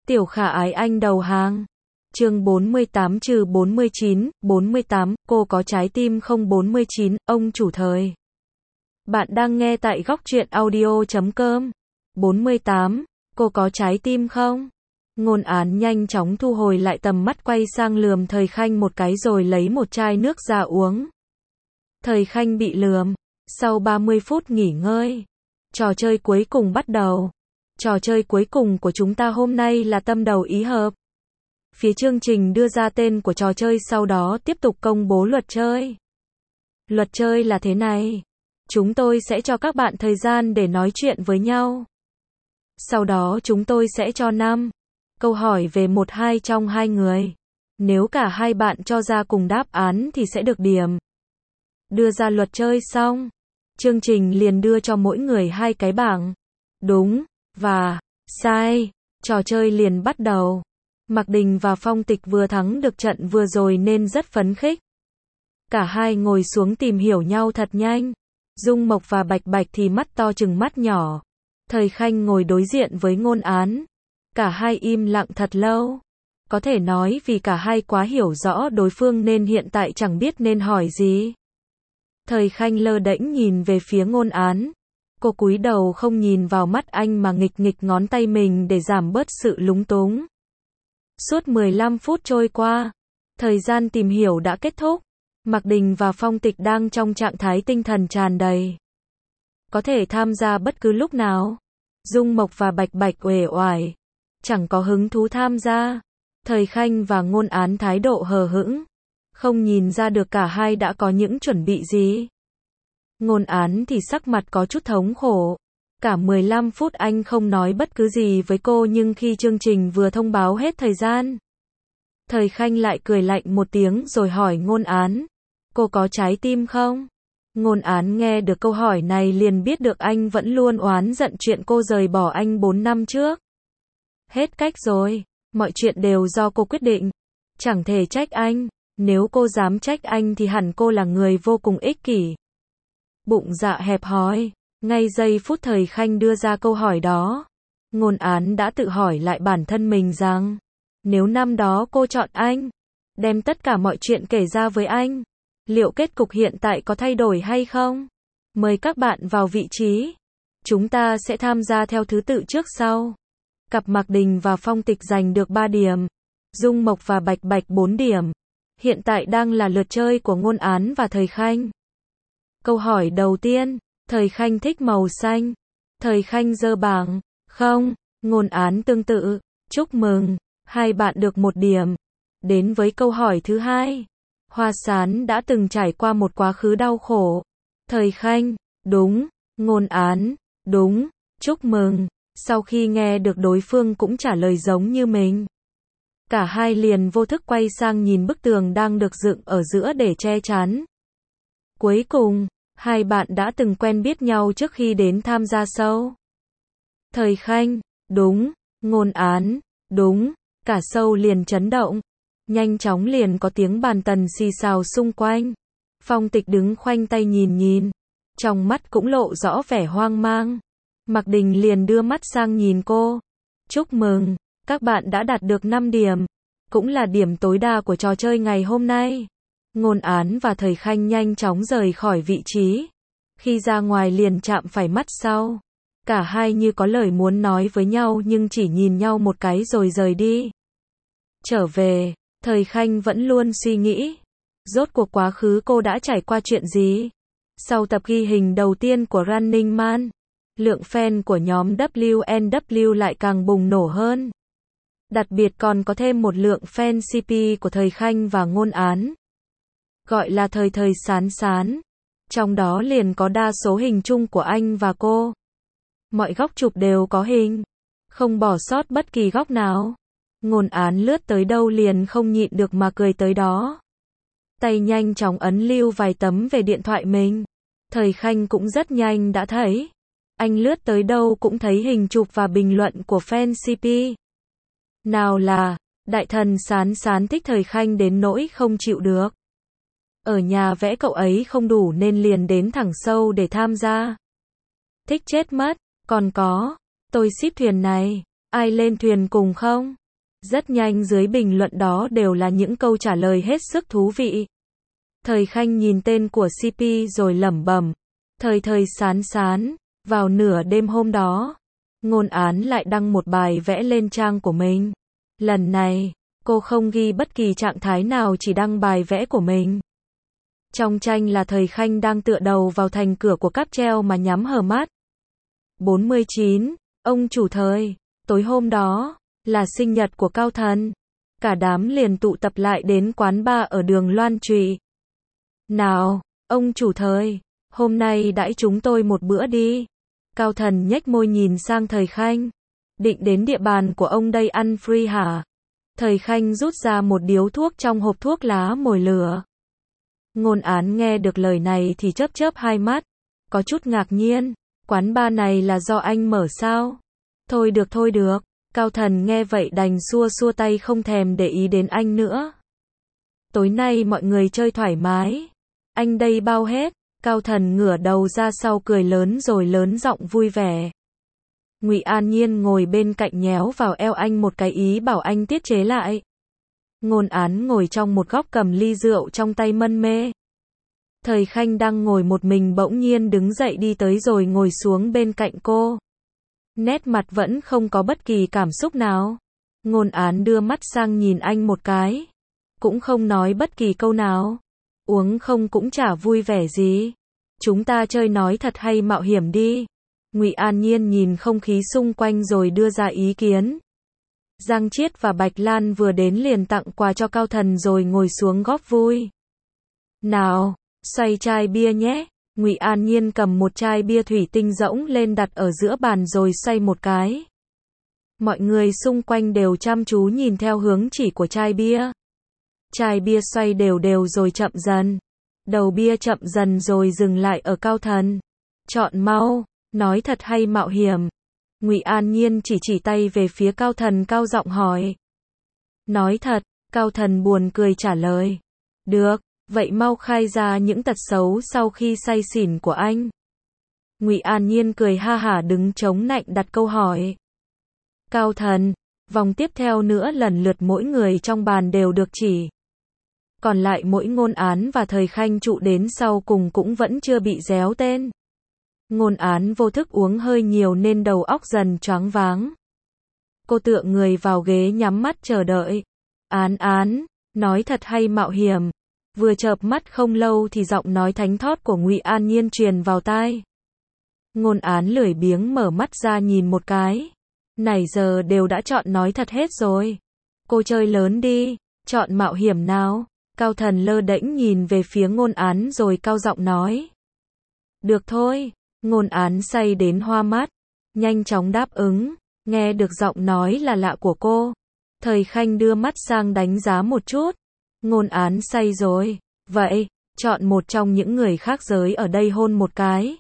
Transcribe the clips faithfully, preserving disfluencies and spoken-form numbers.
Tiểu Khả Ái Anh đầu hàng. Chương bốn mươi tám trừ bốn mươi chín, bốn mươi tám, cô có trái tim không bốn mươi chín, ông chủ thời. Bạn đang nghe tại góc truyện audio chấm com. bốn mươi tám, cô có trái tim không? Ngôn Án nhanh chóng thu hồi lại tầm mắt, quay sang lườm Thời Khanh một cái rồi lấy một chai nước ra uống. Thời Khanh bị lườm. Sau ba mươi phút nghỉ ngơi, trò chơi cuối cùng bắt đầu. Trò chơi cuối cùng của chúng ta hôm nay là tâm đầu ý hợp. Phía chương trình đưa ra tên của trò chơi, sau đó tiếp tục công bố luật chơi. Luật chơi là thế này. Chúng tôi sẽ cho các bạn thời gian để nói chuyện với nhau. Sau đó chúng tôi sẽ cho năm câu hỏi về một hai trong hai người. Nếu cả hai bạn cho ra cùng đáp án thì sẽ được điểm. Đưa ra luật chơi xong, chương trình liền đưa cho mỗi người hai cái bảng đúng và sai. Trò chơi liền bắt đầu. Mạc Đình và Phong Tịch vừa thắng được trận vừa rồi nên rất phấn khích. Cả hai ngồi xuống tìm hiểu nhau thật nhanh. Dung Mộc và Bạch Bạch thì mắt to chừng mắt nhỏ. Thời Khanh ngồi đối diện với Ngôn Án. Cả hai im lặng thật lâu. Có thể nói vì cả hai quá hiểu rõ đối phương nên hiện tại chẳng biết nên hỏi gì. Thời Khanh lơ đễnh nhìn về phía Ngôn Án. Cô cúi đầu không nhìn vào mắt anh mà nghịch nghịch ngón tay mình để giảm bớt sự lúng túng. Suốt mười lăm phút trôi qua, thời gian tìm hiểu đã kết thúc. Mạc Đình và Phong Tịch đang trong trạng thái tinh thần tràn đầy, có thể tham gia bất cứ lúc nào. Dung Mộc và Bạch Bạch uể oải, chẳng có hứng thú tham gia. Thời Khanh và Ngôn Án thái độ hờ hững, không nhìn ra được cả hai đã có những chuẩn bị gì. Ngôn Án thì sắc mặt có chút thống khổ. Cả mười lăm phút anh không nói bất cứ gì với cô, nhưng khi chương trình vừa thông báo hết thời gian, Thời Khanh lại cười lạnh một tiếng rồi hỏi Ngôn Án, cô có trái tim không? Ngôn Án nghe được câu hỏi này liền biết được anh vẫn luôn oán giận chuyện cô rời bỏ anh bốn năm trước. Hết cách rồi, mọi chuyện đều do cô quyết định, chẳng thể trách anh. Nếu cô dám trách anh thì hẳn cô là người vô cùng ích kỷ, bụng dạ hẹp hòi. Ngay giây phút Thời Khanh đưa ra câu hỏi đó, Ngôn Án đã tự hỏi lại bản thân mình rằng, nếu năm đó cô chọn anh, đem tất cả mọi chuyện kể ra với anh, liệu kết cục hiện tại có thay đổi hay không? Mời các bạn vào vị trí. Chúng ta sẽ tham gia theo thứ tự trước sau. Cặp Mạc Đình và Phong Tịch giành được ba điểm, Dung Mộc và Bạch Bạch bốn điểm. Hiện tại đang là lượt chơi của Ngôn Án và Thời Khanh. Câu hỏi đầu tiên, Thời Khanh thích màu xanh. Thời Khanh giơ bảng. Không. Ngôn Án tương tự. Chúc mừng, hai bạn được một điểm. Đến với câu hỏi thứ hai. Hoa Sán đã từng trải qua một quá khứ đau khổ. Thời Khanh, đúng. Ngôn Án, đúng. Chúc mừng. Sau khi nghe được đối phương cũng trả lời giống như mình, cả hai liền vô thức quay sang nhìn bức tường đang được dựng ở giữa để che chắn. Cuối cùng, hai bạn đã từng quen biết nhau trước khi đến tham gia show. Thời Khanh, đúng. Ngôn Án, đúng. Cả show liền chấn động. Nhanh chóng liền có tiếng bàn tần xì xào xung quanh. Phong Tịch đứng khoanh tay nhìn nhìn, trong mắt cũng lộ rõ vẻ hoang mang. Mạc Đình liền đưa mắt sang nhìn cô. Chúc mừng, các bạn đã đạt được năm điểm, cũng là điểm tối đa của trò chơi ngày hôm nay. Ngôn Án và Thời Khanh nhanh chóng rời khỏi vị trí. Khi ra ngoài liền chạm phải mắt sau. Cả hai như có lời muốn nói với nhau nhưng chỉ nhìn nhau một cái rồi rời đi. Trở về, Thời Khanh vẫn luôn suy nghĩ, rốt cuộc quá khứ cô đã trải qua chuyện gì. Sau tập ghi hình đầu tiên của Running Man, lượng fan của nhóm W N W lại càng bùng nổ hơn. Đặc biệt còn có thêm một lượng fan xê pê của Thời Khanh và Ngôn Án, gọi là Thời Thời Sán Sán. Trong đó liền có đa số hình chung của anh và cô. Mọi góc chụp đều có hình, không bỏ sót bất kỳ góc nào. Ngôn Án lướt tới đâu liền không nhịn được mà cười tới đó. Tay nhanh chóng ấn lưu vài tấm về điện thoại mình. Thời Khanh cũng rất nhanh đã thấy. Anh lướt tới đâu cũng thấy hình chụp và bình luận của fan xê pê. Nào là, đại thần Sán Sán thích Thời Khanh đến nỗi không chịu được. Ở nhà vẽ cậu ấy không đủ nên liền đến thẳng show để tham gia. Thích chết mất. Còn có, tôi ship thuyền này, ai lên thuyền cùng không? Rất nhanh dưới bình luận đó đều là những câu trả lời hết sức thú vị. Thời Khanh nhìn tên của xê pê rồi lẩm bẩm, thời thời sán sán. Vào nửa đêm hôm đó, Ngôn Án lại đăng một bài vẽ lên trang của mình. Lần này, cô không ghi bất kỳ trạng thái nào, chỉ đăng bài vẽ của mình. Trong tranh là Thời Khanh đang tựa đầu vào thành cửa của cáp treo mà nhắm hờ mắt. bốn mươi chín. Ông chủ Thời, tối hôm đó là sinh nhật của Cao Thần. Cả đám liền tụ tập lại đến quán bar ở đường Loan Trụy. Nào, ông chủ Thời, hôm nay đãi chúng tôi một bữa đi. Cao Thần nhếch môi nhìn sang Thời Khanh. Định đến địa bàn của ông đây ăn free hả? Thời Khanh rút ra một điếu thuốc trong hộp thuốc lá mồi lửa. Ngôn Án nghe được lời này thì chớp chớp hai mắt, có chút ngạc nhiên. Quán bar này là do anh mở sao? Thôi được thôi được. Cao Thần nghe vậy đành xua xua tay không thèm để ý đến anh nữa. Tối nay mọi người chơi thoải mái. Anh đây bao hết. Cao Thần ngửa đầu ra sau cười lớn rồi lớn giọng vui vẻ. Ngụy An Nhiên ngồi bên cạnh nhéo vào eo anh một cái ý bảo anh tiết chế lại. Ngôn Án ngồi trong một góc cầm ly rượu trong tay mân mê. Thời Khanh đang ngồi một mình bỗng nhiên đứng dậy đi tới rồi ngồi xuống bên cạnh cô. Nét mặt vẫn không có bất kỳ cảm xúc nào. Ngôn Án đưa mắt sang nhìn anh một cái. Cũng không nói bất kỳ câu nào. Uống không cũng chả vui vẻ gì. Chúng ta chơi nói thật hay mạo hiểm đi. Ngụy An Nhiên nhìn không khí xung quanh rồi đưa ra ý kiến. Giang Chiết và Bạch Lan vừa đến liền tặng quà cho Cao Thần rồi ngồi xuống góp vui. Nào, xoay chai bia nhé. Ngụy An Nhiên cầm một chai bia thủy tinh rỗng lên đặt ở giữa bàn rồi xoay một cái. Mọi người xung quanh đều chăm chú nhìn theo hướng chỉ của chai bia. Chai bia xoay đều đều rồi chậm dần. Đầu bia chậm dần rồi dừng lại ở Cao Thần. Chọn mau, nói thật hay mạo hiểm? Ngụy An Nhiên chỉ chỉ tay về phía Cao Thần cao giọng hỏi. Nói thật, Cao Thần buồn cười trả lời. Được, vậy mau khai ra những tật xấu sau khi say xỉn của anh. Ngụy An Nhiên cười ha hả đứng chống nạnh đặt câu hỏi. Cao Thần, vòng tiếp theo nữa lần lượt mỗi người trong bàn đều được chỉ. Còn lại mỗi Ngôn Án và Thời Khanh trụ đến sau cùng cũng vẫn chưa bị réo tên. Ngôn Án vô thức uống hơi nhiều nên đầu óc dần choáng váng. Cô tựa người vào ghế nhắm mắt chờ đợi. Án Án, nói thật hay mạo hiểm? Vừa chợp mắt không lâu thì giọng nói thánh thót của Ngụy An Nhiên truyền vào tai. Ngôn Án lười biếng mở mắt ra nhìn một cái. Nãy giờ đều đã chọn nói thật hết rồi. Cô chơi lớn đi, chọn mạo hiểm nào? Cao Thần lơ đễnh nhìn về phía Ngôn Án rồi cao giọng nói. Được thôi. Ngôn Án say đến hoa mắt, nhanh chóng đáp ứng. Nghe được giọng nói là lạ của cô, Thời Khanh đưa mắt sang đánh giá một chút. Ngôn Án say rồi, vậy, chọn một trong những người khác giới ở đây hôn một cái.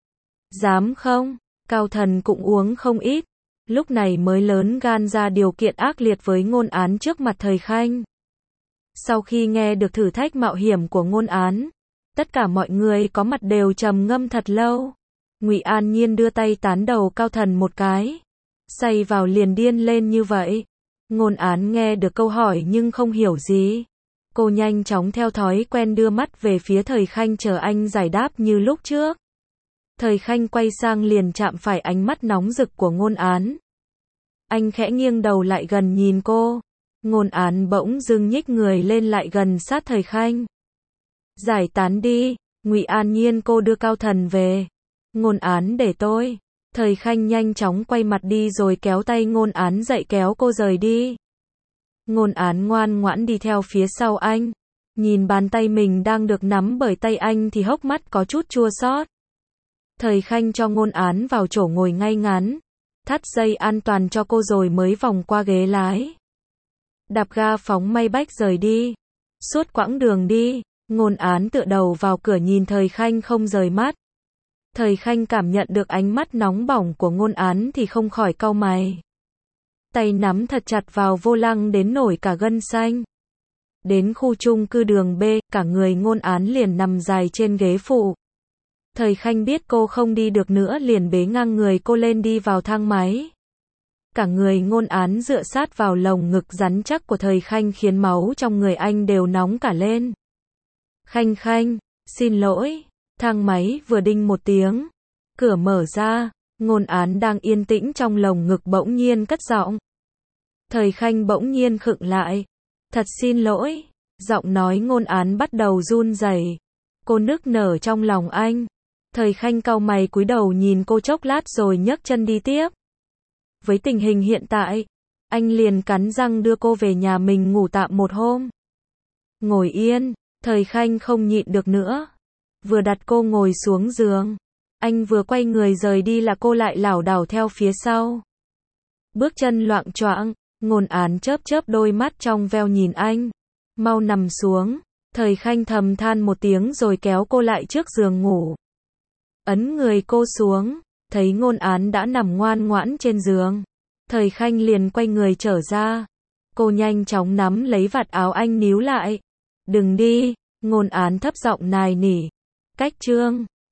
Dám không? Cao Thần cũng uống không ít, lúc này mới lớn gan ra điều kiện ác liệt với Ngôn Án trước mặt Thời Khanh. Sau khi nghe được thử thách mạo hiểm của Ngôn Án, tất cả mọi người có mặt đều trầm ngâm thật lâu. Ngụy An Nhiên đưa tay tán đầu Cao Thần một cái. Say vào liền điên lên như vậy. Ngôn Án nghe được câu hỏi nhưng không hiểu gì. Cô nhanh chóng theo thói quen đưa mắt về phía Thời Khanh chờ anh giải đáp như lúc trước. Thời Khanh quay sang liền chạm phải ánh mắt nóng rực của Ngôn Án. Anh khẽ nghiêng đầu lại gần nhìn cô. Ngôn Án bỗng dưng nhích người lên lại gần sát Thời Khanh. Giải tán đi, Ngụy An Nhiên, cô đưa Cao Thần về. Ngôn Án để tôi. Thời Khanh nhanh chóng quay mặt đi rồi kéo tay Ngôn Án dậy kéo cô rời đi. Ngôn Án ngoan ngoãn đi theo phía sau anh. Nhìn bàn tay mình đang được nắm bởi tay anh thì hốc mắt có chút chua xót. Thời Khanh cho Ngôn Án vào chỗ ngồi ngay ngắn. Thắt dây an toàn cho cô rồi mới vòng qua ghế lái. Đạp ga phóng may bách rời đi. Suốt quãng đường đi, Ngôn Án tựa đầu vào cửa nhìn Thời Khanh không rời mắt. Thời Khanh cảm nhận được ánh mắt nóng bỏng của Ngôn Án thì không khỏi cau mày. Tay nắm thật chặt vào vô lăng đến nổi cả gân xanh. Đến khu chung cư đường B, cả người Ngôn Án liền nằm dài trên ghế phụ. Thời Khanh biết cô không đi được nữa liền bế ngang người cô lên đi vào thang máy. cả người Ngôn Án dựa sát vào lồng ngực rắn chắc của Thời Khanh khiến máu trong người anh đều nóng cả lên. Khanh Khanh, xin lỗi, thang máy vừa đinh một tiếng. Cửa mở ra, Ngôn Án đang yên tĩnh trong lồng ngực bỗng nhiên cất giọng. Thời Khanh bỗng nhiên khựng lại. Thật xin lỗi, giọng nói Ngôn Án bắt đầu run rẩy. Cô nức nở trong lòng anh. Thời Khanh cau mày cúi đầu nhìn cô chốc lát rồi nhấc chân đi tiếp. Với tình hình hiện tại, anh liền cắn răng đưa cô về nhà mình ngủ tạm một hôm. Ngồi yên, Thời Khanh không nhịn được nữa. Vừa đặt cô ngồi xuống giường, anh vừa quay người rời đi là cô lại lảo đảo theo phía sau. Bước chân loạng choạng, Ngôn Án chớp chớp đôi mắt trong veo nhìn anh. Mau nằm xuống, Thời Khanh thầm than một tiếng rồi kéo cô lại trước giường ngủ. Ấn người cô xuống, thấy Ngôn Án đã nằm ngoan ngoãn trên giường. Thời Khanh liền quay người trở ra. Cô nhanh chóng nắm lấy vạt áo anh níu lại. Đừng đi, Ngôn Án thấp giọng nài nỉ. Cách chương